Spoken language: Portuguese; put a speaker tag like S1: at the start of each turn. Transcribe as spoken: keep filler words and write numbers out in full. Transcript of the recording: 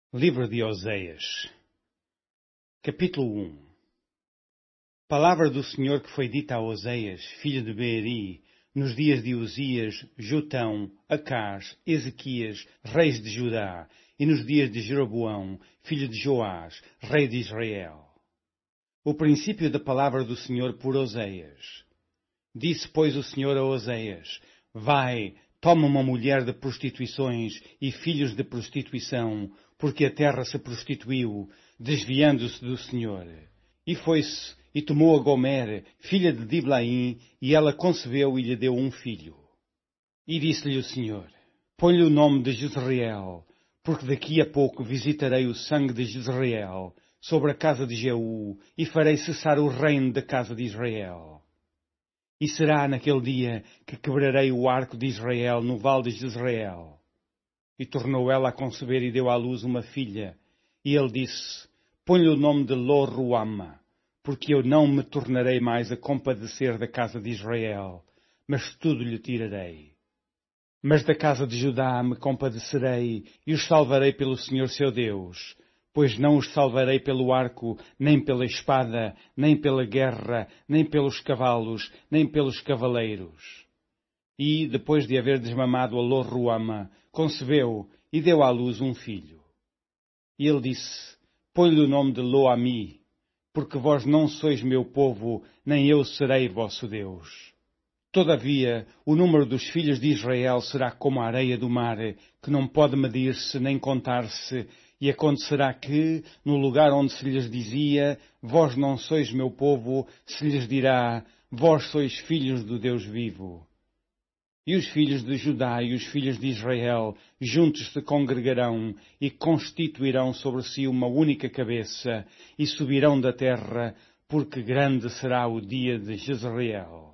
S1: Livro de Oséias, capítulo um. Palavra do Senhor que foi dita a Oséias, filho de Beeri, nos dias de Uzias, Jotão, Acás, Ezequias, reis de Judá, e nos dias de Jeroboão, filho de Joás, rei de Israel. O princípio da palavra do Senhor por Oséias. Disse, pois, o Senhor a Oséias: Vai, toma uma mulher de prostituições e filhos de prostituição, porque a terra se prostituiu, desviando-se do Senhor. E foi-se, e tomou a Gomer, filha de Diblaim, e ela concebeu e lhe deu um filho. E disse-lhe o Senhor: Põe-lhe o nome de Jezreel, porque daqui a pouco visitarei o sangue de Jezreel sobre a casa de Jeú, e farei cessar o reino da casa de Israel. E será naquele dia que quebrarei o arco de Israel no vale de Jezreel. E tornou ela a conceber e deu à luz uma filha. E ele disse: Põe-lhe o nome de Lo-Ruama, porque eu não me tornarei mais a compadecer da casa de Israel, mas tudo lhe tirarei. Mas da casa de Judá me compadecerei e os salvarei pelo Senhor seu Deus, pois não os salvarei pelo arco, nem pela espada, nem pela guerra, nem pelos cavalos, nem pelos cavaleiros. E, depois de haver desmamado a Lo-Ruama, concebeu e deu à luz um filho. E ele disse: Põe-lhe o nome de Lo-Ami, porque vós não sois meu povo, nem eu serei vosso Deus. Todavia, o número dos filhos de Israel será como a areia do mar, que não pode medir-se nem contar-se, e acontecerá que, no lugar onde se lhes dizia, vós não sois meu povo, se lhes dirá, vós sois filhos do Deus vivo. E os filhos de Judá e os filhos de Israel juntos se congregarão e constituirão sobre si uma única cabeça, e subirão da terra, porque grande será o dia de Jezreel.